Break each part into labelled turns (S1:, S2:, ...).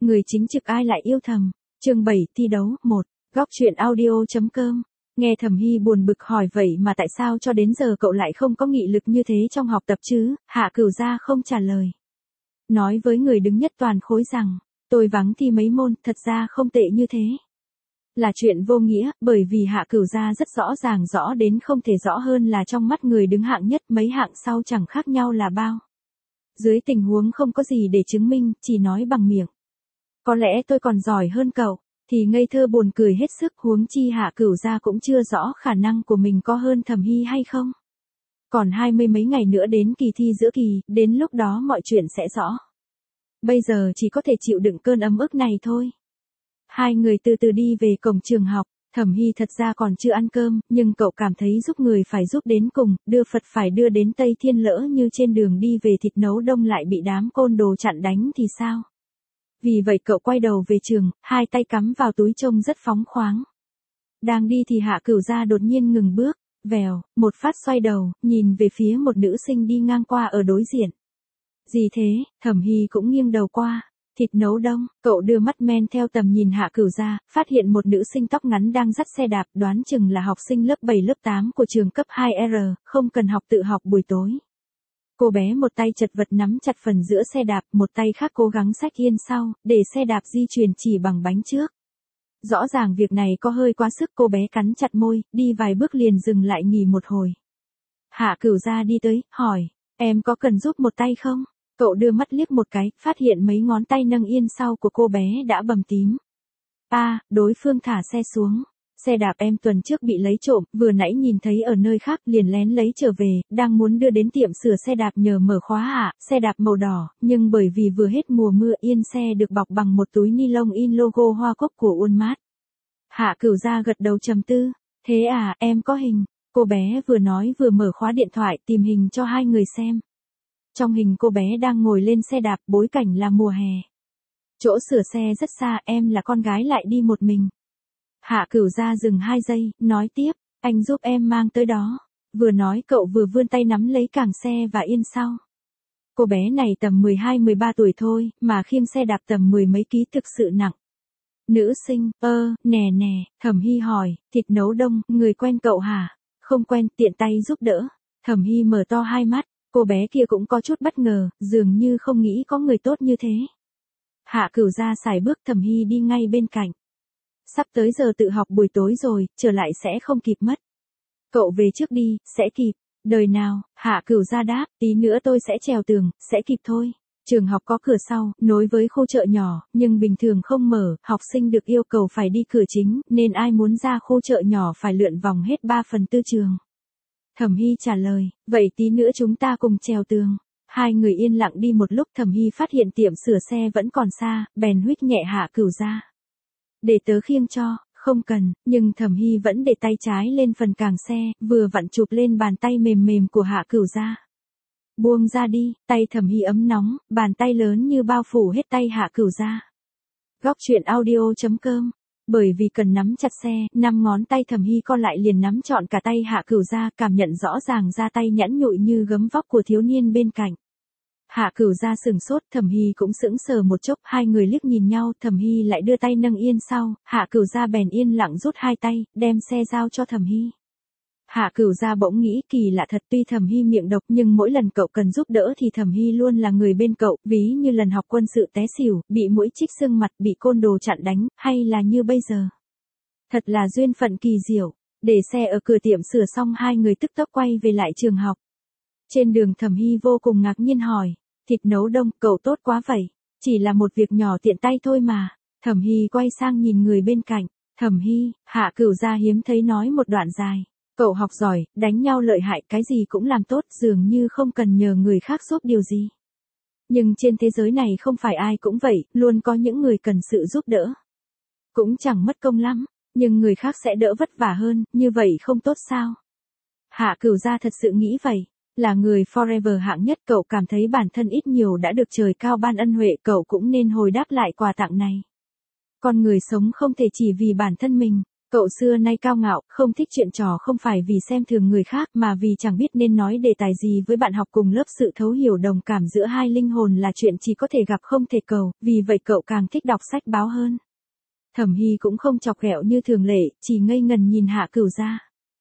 S1: Người chính trực ai lại yêu thầm. Chương 7 thi đấu 1. Góc truyện audio.com. Nghe Thẩm Hy buồn bực hỏi vậy mà tại sao cho đến giờ cậu lại không có nghị lực như thế trong học tập chứ? Hạ Cửu Gia không trả lời. Nói với người đứng nhất toàn khối rằng, tôi vắng thi mấy môn, thật ra không tệ như thế. Là chuyện vô nghĩa, bởi vì Hạ Cửu Gia rất rõ ràng rõ đến không thể rõ hơn là trong mắt người đứng hạng nhất mấy hạng sau chẳng khác nhau là bao. Dưới tình huống không có gì để chứng minh, chỉ nói bằng miệng. Có lẽ tôi còn giỏi hơn cậu, thì ngây thơ buồn cười hết sức, huống chi Hạ Cửu Gia cũng chưa rõ khả năng của mình có hơn Thẩm Hy hay không. Còn 20 mấy ngày nữa đến kỳ thi giữa kỳ, đến lúc đó mọi chuyện sẽ rõ. Bây giờ chỉ có thể chịu đựng cơn ấm ức này thôi. Hai người từ từ đi về cổng trường học, Thẩm Hy thật ra còn chưa ăn cơm, nhưng cậu cảm thấy giúp người phải giúp đến cùng, đưa Phật phải đưa đến Tây Thiên, lỡ như trên đường đi về thịt nấu đông lại bị đám côn đồ chặn đánh thì sao? Vì vậy cậu quay đầu về trường, hai tay cắm vào túi trông rất phóng khoáng. Đang đi thì Hạ Cửu Gia đột nhiên ngừng bước, vèo, một phát xoay đầu, nhìn về phía một nữ sinh đi ngang qua ở đối diện. Gì thế? Thẩm Hy cũng nghiêng đầu qua. Thịt nấu đông, cậu đưa mắt men theo tầm nhìn Hạ Cửu Gia, phát hiện một nữ sinh tóc ngắn đang dắt xe đạp, đoán chừng là học sinh lớp 7 lớp 8 của trường cấp 2R, không cần học tự học buổi tối. Cô bé một tay chật vật nắm chặt phần giữa xe đạp, một tay khác cố gắng xách yên sau, để xe đạp di chuyển chỉ bằng bánh trước. Rõ ràng việc này có hơi quá sức, cô bé cắn chặt môi, đi vài bước liền dừng lại nghỉ một hồi. Hạ Cửu Gia đi tới, hỏi, em có cần giúp một tay không? Cậu đưa mắt liếc một cái, phát hiện mấy ngón tay nâng yên sau của cô bé đã bầm tím. Đối phương thả xe xuống. Xe đạp em tuần trước bị lấy trộm, vừa nãy nhìn thấy ở nơi khác liền lén lấy trở về, đang muốn đưa đến tiệm sửa xe đạp nhờ mở khóa xe đạp màu đỏ, nhưng bởi vì vừa hết mùa mưa, yên xe được bọc bằng một túi ni lông in logo hoa cúc của Walmart. Hạ Cửu Gia gật đầu trầm tư, thế à, em có hình. Cô bé vừa nói vừa mở khóa điện thoại tìm hình cho hai người xem. Trong hình cô bé đang ngồi lên xe đạp, bối cảnh là mùa hè. Chỗ sửa xe rất xa, em là con gái lại đi một mình. Hạ Cửu Gia dừng 2 giây, nói tiếp, anh giúp em mang tới đó. Vừa nói cậu vừa vươn tay nắm lấy cảng xe và yên sau. Cô bé này tầm 12-13 tuổi thôi, mà khiêng xe đạp tầm 10 mấy ký thực sự nặng. Nữ sinh, nè, Thẩm Hy hỏi, thịt nấu đông, người quen cậu hả? Không quen, tiện tay giúp đỡ. Thẩm Hy mở to hai mắt. Cô bé kia cũng có chút bất ngờ, dường như không nghĩ có người tốt như thế. Hạ Cửu Gia sải bước, Thẩm Hy đi ngay bên cạnh. Sắp tới giờ tự học buổi tối rồi, trở lại sẽ không kịp mất. Cậu về trước đi, sẽ kịp. Đời nào? Hạ Cửu Gia đáp, tí nữa tôi sẽ trèo tường, sẽ kịp thôi. Trường học có cửa sau, nối với khu chợ nhỏ, nhưng bình thường không mở, học sinh được yêu cầu phải đi cửa chính, nên ai muốn ra khu chợ nhỏ phải lượn vòng hết 3/4 trường. Thẩm Hy trả lời, vậy tí nữa chúng ta cùng trèo tường. Hai người yên lặng đi một lúc, Thẩm Hy phát hiện tiệm sửa xe vẫn còn xa, bèn huých nhẹ Hạ Cửu Gia. Để tớ khiêng cho, không cần, nhưng Thẩm Hy vẫn để tay trái lên phần càng xe, vừa vặn chụp lên bàn tay mềm mềm của Hạ Cửu Gia. Buông ra đi, tay Thẩm Hy ấm nóng, bàn tay lớn như bao phủ hết tay Hạ Cửu Gia. Góc truyện audio.com. Bởi vì cần nắm chặt xe, 5 ngón tay Thẩm Hy co lại liền nắm trọn cả tay Hạ Cửu Gia, cảm nhận rõ ràng ra tay nhẵn nhụi như gấm vóc của thiếu niên bên cạnh. Hạ Cửu Gia sừng sốt, Thẩm Hy cũng sững sờ một chốc, hai người liếc nhìn nhau, Thẩm Hy lại đưa tay nâng yên sau, Hạ Cửu Gia bèn yên lặng rút hai tay, đem xe giao cho Thẩm Hy. Hạ Cửu Gia bỗng nghĩ kỳ lạ thật, tuy Thẩm Hy miệng độc nhưng mỗi lần cậu cần giúp đỡ thì Thẩm Hy luôn là người bên cậu, ví như lần học quân sự té xỉu, bị muỗi chích xương mặt, bị côn đồ chặn đánh, hay là như bây giờ. Thật là duyên phận kỳ diệu. Để xe ở cửa tiệm sửa xong hai người tức tốc quay về lại trường học. Trên đường Thẩm Hy vô cùng ngạc nhiên hỏi, thịt nấu đông, cậu tốt quá vậy, chỉ là một việc nhỏ tiện tay thôi mà. Thẩm Hy quay sang nhìn người bên cạnh, Thẩm Hy, Hạ Cửu Gia hiếm thấy nói một đoạn dài. Cậu học giỏi, đánh nhau lợi hại, cái gì cũng làm tốt, dường như không cần nhờ người khác giúp điều gì. Nhưng trên thế giới này không phải ai cũng vậy, luôn có những người cần sự giúp đỡ. Cũng chẳng mất công lắm, nhưng người khác sẽ đỡ vất vả hơn, như vậy không tốt sao? Hạ Cửu Gia thật sự nghĩ vậy. Là người forever hạng nhất, cậu cảm thấy bản thân ít nhiều đã được trời cao ban ân huệ, cậu cũng nên hồi đáp lại quà tặng này. Con người sống không thể chỉ vì bản thân mình. Cậu xưa nay cao ngạo, không thích chuyện trò không phải vì xem thường người khác mà vì chẳng biết nên nói đề tài gì với bạn học cùng lớp. Sự thấu hiểu đồng cảm giữa hai linh hồn là chuyện chỉ có thể gặp không thể cầu, vì vậy cậu càng thích đọc sách báo hơn. Thẩm Hy cũng không chọc ghẹo như thường lệ, chỉ ngây ngần nhìn Hạ Cửu Gia.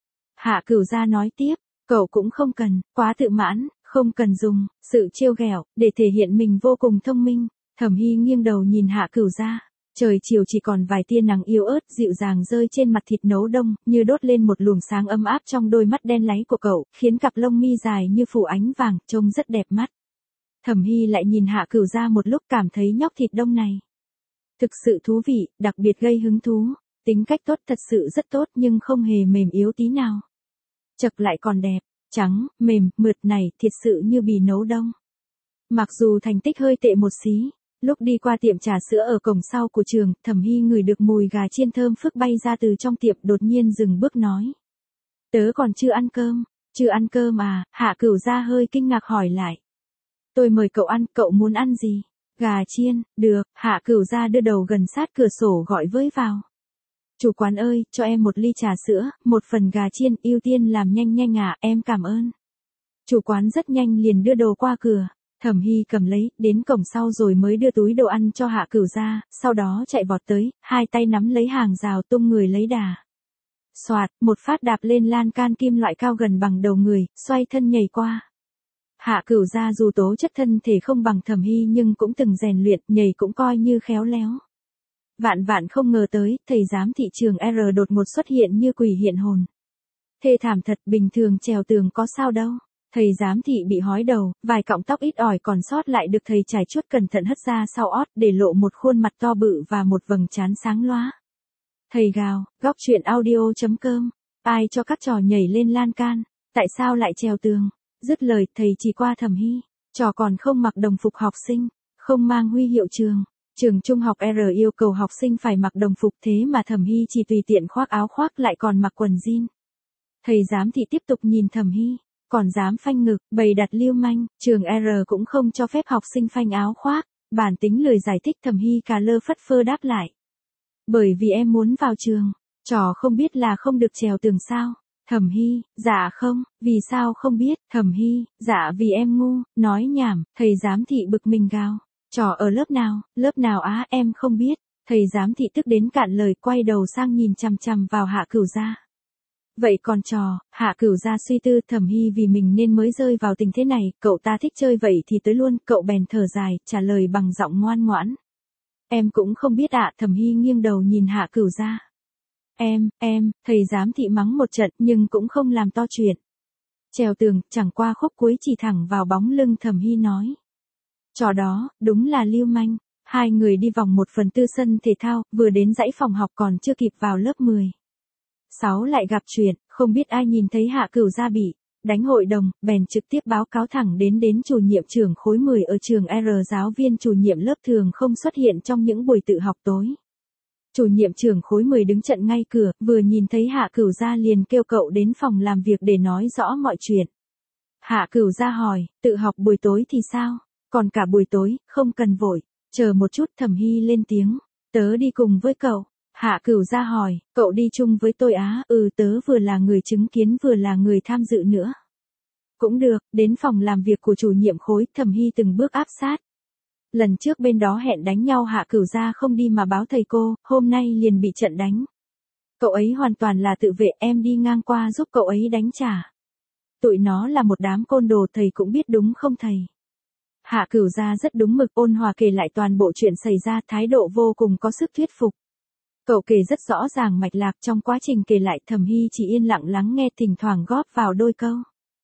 S1: Hạ Cửu Gia nói tiếp, cậu cũng không cần, quá tự mãn, không cần dùng sự trêu ghẹo để thể hiện mình vô cùng thông minh. Thẩm Hy nghiêng đầu nhìn Hạ Cửu Gia. Trời chiều chỉ còn vài tia nắng yếu ớt dịu dàng rơi trên mặt thịt nấu đông, như đốt lên một luồng sáng ấm áp trong đôi mắt đen láy của cậu, khiến cặp lông mi dài như phủ ánh vàng, trông rất đẹp mắt. Thẩm Hy lại nhìn Hạ Cửu Gia một lúc, cảm thấy nhóc thịt đông này thực sự thú vị, đặc biệt gây hứng thú. Tính cách tốt, thật sự rất tốt, nhưng không hề mềm yếu tí nào. Chật lại còn đẹp, trắng, mềm, mượt này, thiệt sự như bì nấu đông. Mặc dù thành tích hơi tệ một xí, lúc đi qua tiệm trà sữa ở cổng sau của trường, Thẩm Hy ngửi được mùi gà chiên thơm phức bay ra từ trong tiệm, đột nhiên dừng bước nói. Tớ còn chưa ăn cơm. Chưa ăn cơm à? Hạ Cửu Gia hơi kinh ngạc hỏi lại. Tôi mời cậu ăn, cậu muốn ăn gì? Gà chiên, được. Hạ Cửu Gia đưa đầu gần sát cửa sổ gọi với vào. Chủ quán ơi, cho em một ly trà sữa, một phần gà chiên, ưu tiên làm nhanh nhanh à, em cảm ơn. Chủ quán rất nhanh liền đưa đồ qua cửa. Thẩm Hy cầm lấy, đến cổng sau rồi mới đưa túi đồ ăn cho Hạ Cửu Gia, sau đó chạy vọt tới, hai tay nắm lấy hàng rào, tung người lấy đà. Soạt, một phát đạp lên lan can kim loại cao gần bằng đầu người, xoay thân nhảy qua. Hạ Cửu Gia dù tố chất thân thể không bằng Thẩm Hy nhưng cũng từng rèn luyện, nhảy cũng coi như khéo léo. Vạn vạn không ngờ tới, thầy giám thị trường R đột ngột xuất hiện như quỷ hiện hồn. Thê thảm thật, bình thường trèo tường có sao đâu. Thầy giám thị bị hói đầu, vài cọng tóc ít ỏi còn sót lại được thầy trải chuốt cẩn thận hất ra sau ót, để lộ một khuôn mặt to bự và một vầng trán sáng loá. Thầy gào, góc truyện audio.com, ai cho các trò nhảy lên lan can, tại sao lại trèo tường? Dứt lời, thầy chỉ qua Thẩm Hy, trò còn không mặc đồng phục học sinh, không mang huy hiệu trường. Trường trung học R yêu cầu học sinh phải mặc đồng phục, thế mà Thẩm Hy chỉ tùy tiện khoác áo khoác lại còn mặc quần jean. Thầy giám thị tiếp tục nhìn Thẩm Hy, còn dám phanh ngực, bày đặt lưu manh, trường R cũng không cho phép học sinh phanh áo khoác. Bản tính lời giải thích, Thẩm Hy cà lơ phất phơ đáp lại. Bởi vì em muốn vào trường, trò không biết là không được trèo tường sao? Thẩm Hy, dạ không, vì sao không biết? Thẩm Hy, dạ vì em ngu, nói nhảm. Thầy giám thị bực mình gào. Trò ở lớp nào á, em không biết. Thầy giám thị tức đến cạn lời, quay đầu sang nhìn chằm chằm vào Hạ Cửu Gia. Vậy còn trò? Hạ Cửu Gia suy tư, Thẩm Hy vì mình nên mới rơi vào tình thế này, cậu ta thích chơi vậy thì tới luôn, cậu bèn thở dài, trả lời bằng giọng ngoan ngoãn. Em cũng không biết ạ. Thẩm Hy nghiêng đầu nhìn Hạ Cửu Gia. Thầy giám thị mắng một trận nhưng cũng không làm to chuyện. Trèo tường, chẳng qua khúc cuối chỉ thẳng vào bóng lưng. Thẩm Hy nói. Trò đó, đúng là lưu manh. Hai người đi vòng 1/4 sân thể thao, vừa đến dãy phòng học còn chưa kịp vào lớp 10. 6 lại gặp chuyện, không biết ai nhìn thấy Hạ Cửu Gia bị đánh hội đồng, bèn trực tiếp báo cáo thẳng đến chủ nhiệm trưởng khối 10 ở trường R. Giáo viên chủ nhiệm lớp thường không xuất hiện trong những buổi tự học tối. Chủ nhiệm trưởng khối 10 đứng chặn ngay cửa, vừa nhìn thấy Hạ Cửu Gia liền kêu cậu đến phòng làm việc để nói rõ mọi chuyện. Hạ Cửu Gia hỏi, tự học buổi tối thì sao? Còn cả buổi tối, không cần vội. Chờ một chút. Thẩm Hy lên tiếng. Tớ đi cùng với cậu. Hạ Cửu Gia hỏi, cậu đi chung với tôi á? Tớ vừa là người chứng kiến vừa là người tham dự nữa. Cũng được. Đến phòng làm việc của chủ nhiệm khối, Thẩm Hy từng bước áp sát. Lần trước bên đó hẹn đánh nhau, Hạ Cửu Gia không đi mà báo thầy cô, hôm nay liền bị trận đánh. Cậu ấy hoàn toàn là tự vệ, em đi ngang qua giúp cậu ấy đánh trả. Tụi nó là một đám côn đồ, thầy cũng biết đúng không thầy? Hạ Cửu Gia rất đúng mực, ôn hòa kể lại toàn bộ chuyện xảy ra, thái độ vô cùng có sức thuyết phục. Cậu kể rất rõ ràng mạch lạc, trong quá trình kể lại Thẩm Hy chỉ yên lặng lắng nghe, thỉnh thoảng góp vào đôi câu.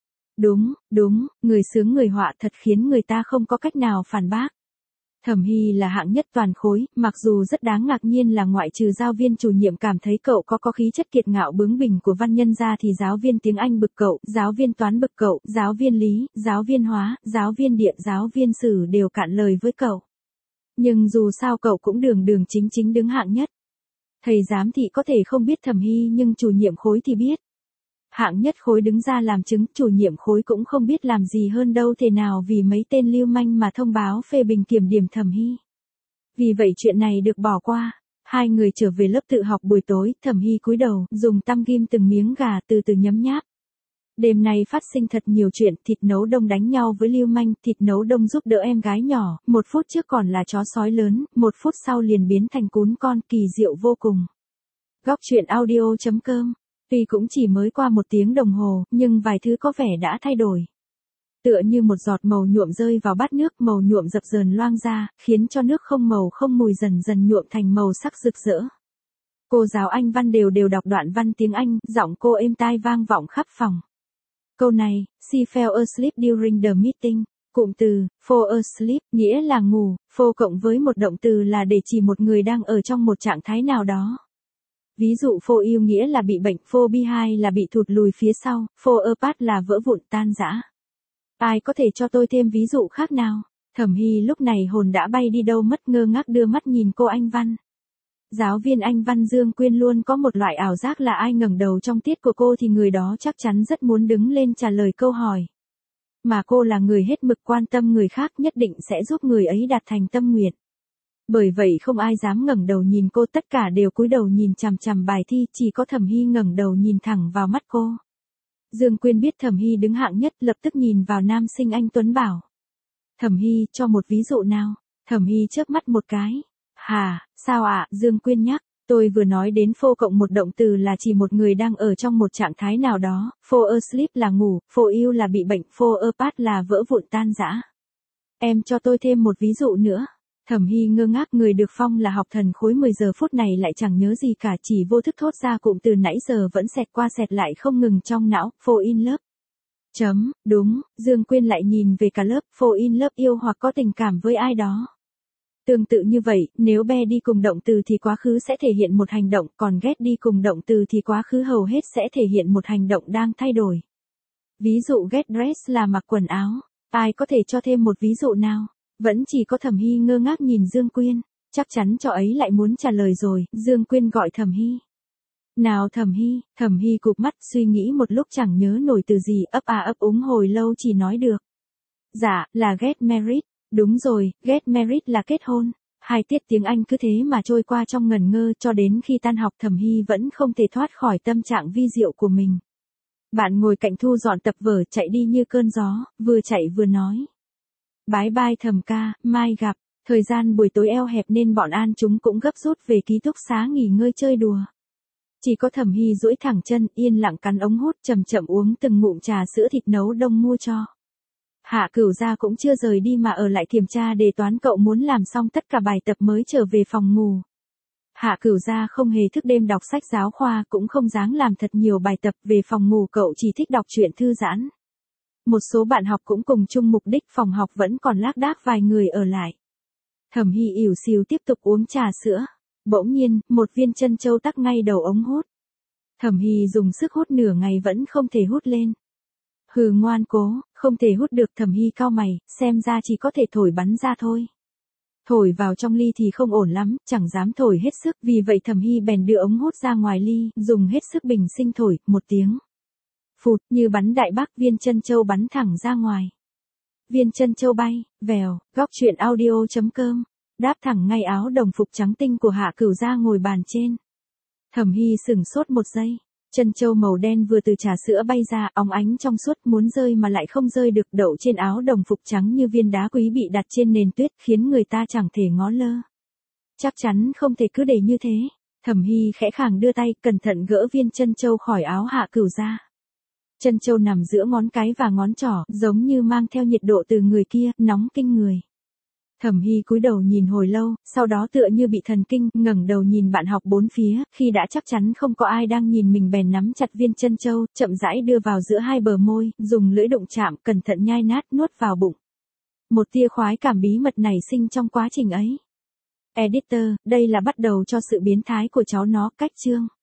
S1: Đúng, người sướng người họa thật khiến người ta không có cách nào phản bác. Thẩm Hy là hạng nhất toàn khối, mặc dù rất đáng ngạc nhiên là ngoại trừ giáo viên chủ nhiệm cảm thấy cậu có khí chất kiệt ngạo bướng bỉnh của văn nhân ra thì giáo viên tiếng Anh bực cậu, giáo viên toán bực cậu, giáo viên lý, giáo viên hóa, giáo viên địa, giáo viên sử đều cạn lời với cậu. Nhưng dù sao cậu cũng đường chính đứng hạng nhất. Thầy giám thị có thể không biết Thẩm Hy nhưng chủ nhiệm khối thì biết. Hạng nhất khối đứng ra làm chứng, chủ nhiệm khối cũng không biết làm gì hơn đâu thể nào vì mấy tên lưu manh mà thông báo phê bình kiểm điểm Thẩm Hy. Vì vậy chuyện này được bỏ qua. Hai người trở về lớp tự học buổi tối, Thẩm Hy cúi đầu, dùng tăm ghim từng miếng gà từ từ nhấm nháp. Đêm nay phát sinh thật nhiều chuyện, thịt nấu đông đánh nhau với lưu manh, thịt nấu đông giúp đỡ em gái nhỏ, 1 phút trước còn là chó sói lớn, 1 phút sau liền biến thành cún con, kỳ diệu vô cùng. Góc truyện audio.com. Tuy cũng chỉ mới qua 1 tiếng đồng hồ, nhưng vài thứ có vẻ đã thay đổi. Tựa như một giọt màu nhuộm rơi vào bát nước, màu nhuộm dập dờn loang ra, khiến cho nước không màu không mùi dần dần nhuộm thành màu sắc rực rỡ. Cô giáo Anh văn đều đọc đoạn văn tiếng Anh, giọng cô êm tai vang vọng khắp phòng. Câu này, she fell asleep during the meeting. Cụm từ, fall asleep, nghĩa là ngủ, fall cộng với một động từ là để chỉ một người đang ở trong một trạng thái nào đó. Ví dụ fall ill nghĩa là bị bệnh, fall behind là bị thụt lùi phía sau, fall apart là vỡ vụn tan rã. Ai có thể cho tôi thêm ví dụ khác nào? Thẩm Hy lúc này hồn đã bay đi đâu mất, ngơ ngác đưa mắt nhìn cô Anh văn. Giáo viên Anh văn Dương Quyên luôn có một loại ảo giác là ai ngẩng đầu trong tiết của cô thì người đó chắc chắn rất muốn đứng lên trả lời câu hỏi. Mà cô là người hết mực quan tâm người khác, nhất định sẽ giúp người ấy đạt thành tâm nguyện. Bởi vậy không ai dám ngẩng đầu nhìn cô, tất cả đều cúi đầu nhìn chằm chằm bài thi, chỉ có Thẩm Hy ngẩng đầu nhìn thẳng vào mắt cô. Dương Quyên biết Thẩm Hy đứng hạng nhất, lập tức nhìn vào nam sinh anh Tuấn bảo. Thẩm Hy, cho một ví dụ nào. Thẩm Hy chớp mắt một cái. Hà, sao ạ? Dương Quyên nhắc. Tôi vừa nói đến fall cộng một động từ là chỉ một người đang ở trong một trạng thái nào đó, fall asleep là ngủ, fall ill là bị bệnh, fall apart là vỡ vụn tan rã. Em cho tôi thêm một ví dụ nữa. Thẩm Hy ngơ ngác, người được phong là học thần khối 10 giờ phút này lại chẳng nhớ gì cả, chỉ vô thức thốt ra cụm từ nãy giờ vẫn xẹt qua xẹt lại không ngừng trong não, fall in love. Đúng, Dương Quyên lại nhìn về cả lớp, fall in love yêu hoặc có tình cảm với ai đó. Tương tự như vậy, nếu be đi cùng động từ thì quá khứ sẽ thể hiện một hành động, còn get đi cùng động từ thì quá khứ hầu hết sẽ thể hiện một hành động đang thay đổi. Ví dụ get dress là mặc quần áo. Ai có thể cho thêm một ví dụ nào? Vẫn chỉ có Thẩm Hy ngơ ngác nhìn Dương Quyên. Chắc chắn cho ấy lại muốn trả lời rồi, Dương Quyên gọi Thẩm Hy. Nào Thẩm Hy cụp mắt suy nghĩ một lúc chẳng nhớ nổi từ gì, ấp úng hồi lâu chỉ nói được. Dạ, là get married. Đúng rồi, get married là kết hôn. 2 tiết tiếng Anh cứ thế mà trôi qua trong ngẩn ngơ, cho đến khi tan học Thẩm Hy vẫn không thể thoát khỏi tâm trạng vi diệu của mình. Bạn ngồi cạnh Thu dọn tập vở chạy đi như cơn gió, vừa chạy vừa nói. Bye bye Thẩm ca, mai gặp. Thời gian buổi tối eo hẹp nên bọn An chúng cũng gấp rút về ký túc xá nghỉ ngơi chơi đùa. Chỉ có Thẩm Hy duỗi thẳng chân, yên lặng cắn ống hút, chậm chậm uống từng ngụm trà sữa thịt nấu đông mua cho. Hạ Cửu Gia cũng chưa rời đi mà ở lại kiểm tra đề toán, cậu muốn làm xong tất cả bài tập mới trở về phòng ngủ. Hạ Cửu Gia không hề thức đêm đọc sách giáo khoa, cũng không dáng làm thật nhiều bài tập, về phòng ngủ cậu chỉ thích đọc truyện thư giãn. Một số bạn học cũng cùng chung mục đích, phòng học vẫn còn lác đác vài người ở lại. Thẩm Hy ỉu xìu tiếp tục uống trà sữa. Bỗng nhiên, một viên trân châu tắc ngay đầu ống hút. Thẩm Hy dùng sức hút nửa ngày vẫn không thể hút lên. Hừ, ngoan cố, không thể hút được. Thẩm Hy cau mày, xem ra chỉ có thể thổi bắn ra thôi. Thổi vào trong ly thì không ổn lắm, chẳng dám thổi hết sức, vì vậy Thẩm Hy bèn đưa ống hút ra ngoài ly, dùng hết sức bình sinh thổi, 1 tiếng. Phụt, như bắn đại bác, viên trân châu bắn thẳng ra ngoài. Viên trân châu bay, vèo. Góc truyện audio.com. Đáp thẳng ngay áo đồng phục trắng tinh của Hạ Cửu Gia ngồi bàn trên. Thẩm Hy sửng sốt 1 giây. Trân châu màu đen vừa từ trà sữa bay ra, óng ánh trong suốt, muốn rơi mà lại không rơi được, đậu trên áo đồng phục trắng như viên đá quý bị đặt trên nền tuyết, khiến người ta chẳng thể ngó lơ. Chắc chắn không thể cứ để như thế. Thẩm Hy khẽ khàng đưa tay, cẩn thận gỡ viên trân châu khỏi áo Hạ Cửu Gia. Trân châu nằm giữa ngón cái và ngón trỏ, giống như mang theo nhiệt độ từ người kia, nóng kinh người. Thẩm Hy cúi đầu nhìn hồi lâu, sau đó tựa như bị thần kinh, ngẩng đầu nhìn bạn học 4 phía, khi đã chắc chắn không có ai đang nhìn mình bèn nắm chặt viên trân châu, chậm rãi đưa vào giữa 2 bờ môi, dùng lưỡi đụng chạm, cẩn thận nhai nát, nuốt vào bụng. Một tia khoái cảm bí mật nảy sinh trong quá trình ấy. Editor, đây là bắt đầu cho sự biến thái của cháu nó, cách chương.